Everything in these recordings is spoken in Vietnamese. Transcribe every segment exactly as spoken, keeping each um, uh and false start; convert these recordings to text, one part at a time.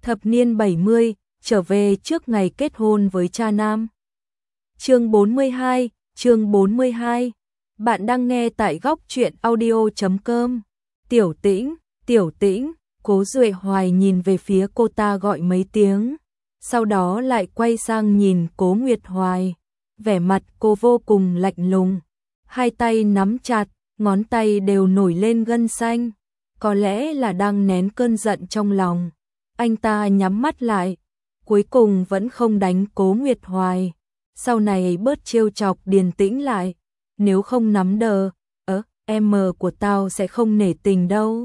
Thập niên bảy mươi, trở về trước ngày kết hôn với cha nam. Chương bốn mươi hai, chương bốn mươi hai. Bạn đang nghe tại góc truyện audio chấm com. Tiểu Tĩnh, Tiểu Tĩnh, Cố Duệ Hoài nhìn về phía cô ta gọi mấy tiếng, sau đó lại quay sang nhìn Cố Nguyệt Hoài, vẻ mặt cô vô cùng lạnh lùng, hai tay nắm chặt, ngón tay đều nổi lên gân xanh, có lẽ là đang nén cơn giận trong lòng. Anh ta nhắm mắt lại, cuối cùng vẫn không đánh Cố Nguyệt Hoài, sau này bớt trêu chọc Điền Tĩnh lại, nếu không nắm đờ, ớ, em mờ của tao sẽ không nể tình đâu.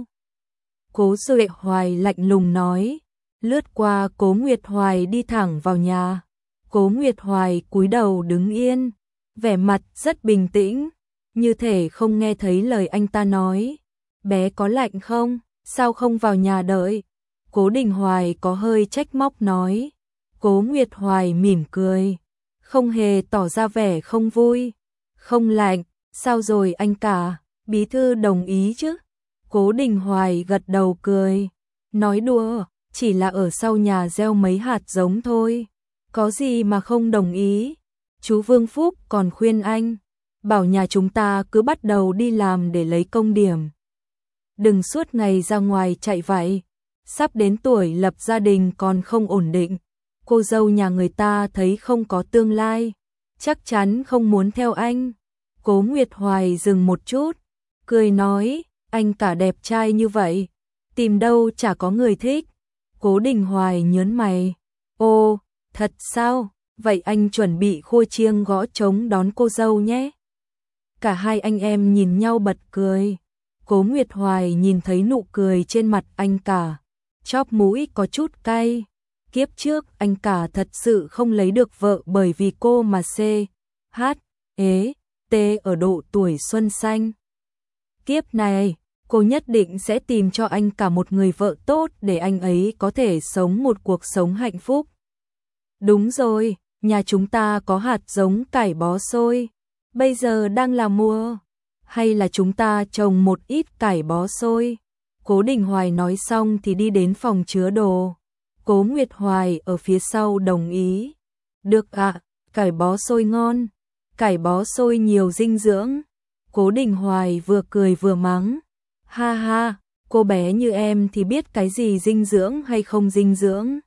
Cố Duệ Hoài lạnh lùng nói, lướt qua Cố Nguyệt Hoài đi thẳng vào nhà. Cố Nguyệt Hoài cúi đầu đứng yên, vẻ mặt rất bình tĩnh, như thể không nghe thấy lời anh ta nói. Bé có lạnh không? Sao không vào nhà đợi? Cố Đình Hoài có hơi trách móc nói. Cố Nguyệt Hoài mỉm cười, không hề tỏ ra vẻ không vui. Không lạnh, sao rồi anh cả, bí thư đồng ý chứ? Cố Đình Hoài gật đầu cười, nói đùa, chỉ là ở sau nhà gieo mấy hạt giống thôi, có gì mà không đồng ý. Chú Vương Phúc còn khuyên anh, bảo nhà chúng ta cứ bắt đầu đi làm để lấy công điểm. Đừng suốt ngày ra ngoài chạy vậy, sắp đến tuổi lập gia đình còn không ổn định, cô dâu nhà người ta thấy không có tương lai, chắc chắn không muốn theo anh. Cố Nguyệt Hoài dừng một chút, cười nói, anh cả đẹp trai như vậy, tìm đâu chả có người thích. Cố Đình Hoài nhớn mày, ô, thật sao, vậy anh chuẩn bị khua chiêng gõ trống đón cô dâu nhé. Cả hai anh em nhìn nhau bật cười, Cố Nguyệt Hoài nhìn thấy nụ cười trên mặt anh cả, chóp mũi có chút cay. Kiếp trước anh cả thật sự không lấy được vợ bởi vì cô mà C, H, ế, T ở độ tuổi xuân xanh. Kiếp này, cô nhất định sẽ tìm cho anh cả một người vợ tốt để anh ấy có thể sống một cuộc sống hạnh phúc. Đúng rồi, nhà chúng ta có hạt giống cải bó xôi, bây giờ đang là mùa, hay là chúng ta trồng một ít cải bó xôi? Cố Đình Hoài nói xong thì đi đến phòng chứa đồ. Cố Nguyệt Hoài ở phía sau đồng ý. Được ạ, à, cải bó xôi ngon, cải bó xôi nhiều dinh dưỡng. Cố Đình Hoài vừa cười vừa mắng. Ha ha, cô bé như em thì biết cái gì dinh dưỡng hay không dinh dưỡng.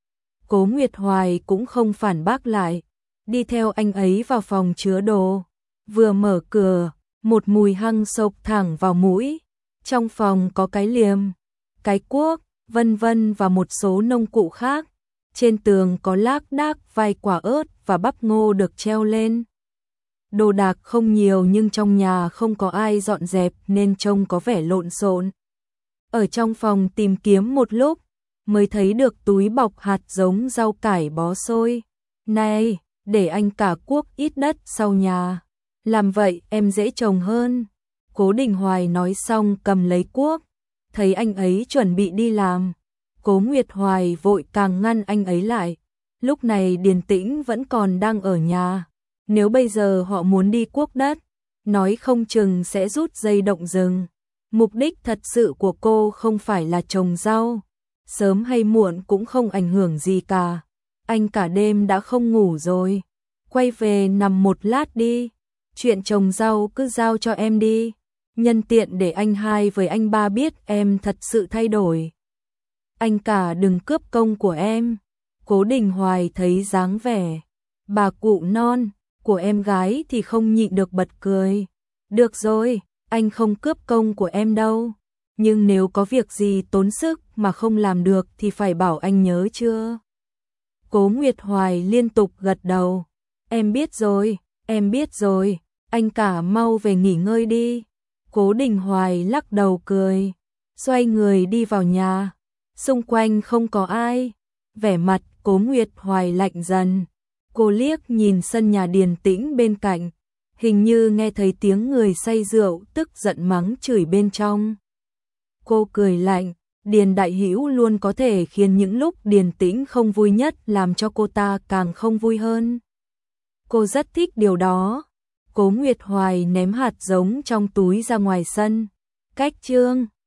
Cố Nguyệt Hoài cũng không phản bác lại, đi theo anh ấy vào phòng chứa đồ. Vừa mở cửa, một mùi hăng xộc thẳng vào mũi. Trong phòng có cái liềm, cái cuốc, vân vân và một số nông cụ khác. Trên tường có lác đác vài quả ớt và bắp ngô được treo lên. Đồ đạc không nhiều nhưng trong nhà không có ai dọn dẹp nên trông có vẻ lộn xộn. Ở trong phòng tìm kiếm một lúc, mới thấy được túi bọc hạt giống rau cải bó xôi. Này, để anh cả cuốc ít đất sau nhà, làm vậy em dễ trồng hơn. Cố Đình Hoài nói xong cầm lấy cuốc, thấy anh ấy chuẩn bị đi làm. Cố Nguyệt Hoài vội càng ngăn anh ấy lại. Lúc này Điền Tĩnh vẫn còn đang ở nhà. Nếu bây giờ họ muốn đi cuốc đất, nói không chừng sẽ rút dây động rừng. Mục đích thật sự của cô không phải là trồng rau, sớm hay muộn cũng không ảnh hưởng gì cả. Anh cả đêm đã không ngủ rồi, quay về nằm một lát đi. Chuyện trồng rau cứ giao cho em đi, nhân tiện để anh hai với anh ba biết em thật sự thay đổi. Anh cả đừng cướp công của em. Cố Đình Hoài thấy dáng vẻ bà cụ non của em gái thì không nhịn được bật cười. Được rồi, anh không cướp công của em đâu, nhưng nếu có việc gì tốn sức mà không làm được thì phải bảo anh nhớ chưa? Cố Nguyệt Hoài liên tục gật đầu. Em biết rồi, em biết rồi, anh cả mau về nghỉ ngơi đi. Cố Đình Hoài lắc đầu cười, xoay người đi vào nhà. Xung quanh không có ai, vẻ mặt Cố Nguyệt Hoài lạnh dần. Cô liếc nhìn sân nhà Điền Tĩnh bên cạnh, hình như nghe thấy tiếng người say rượu tức giận mắng chửi bên trong. Cô cười lạnh, Điền Đại Hữu luôn có thể khiến những lúc Điền Tĩnh không vui nhất làm cho cô ta càng không vui hơn. Cô rất thích điều đó. Cố Nguyệt Hoài ném hạt giống trong túi ra ngoài sân. Cách chương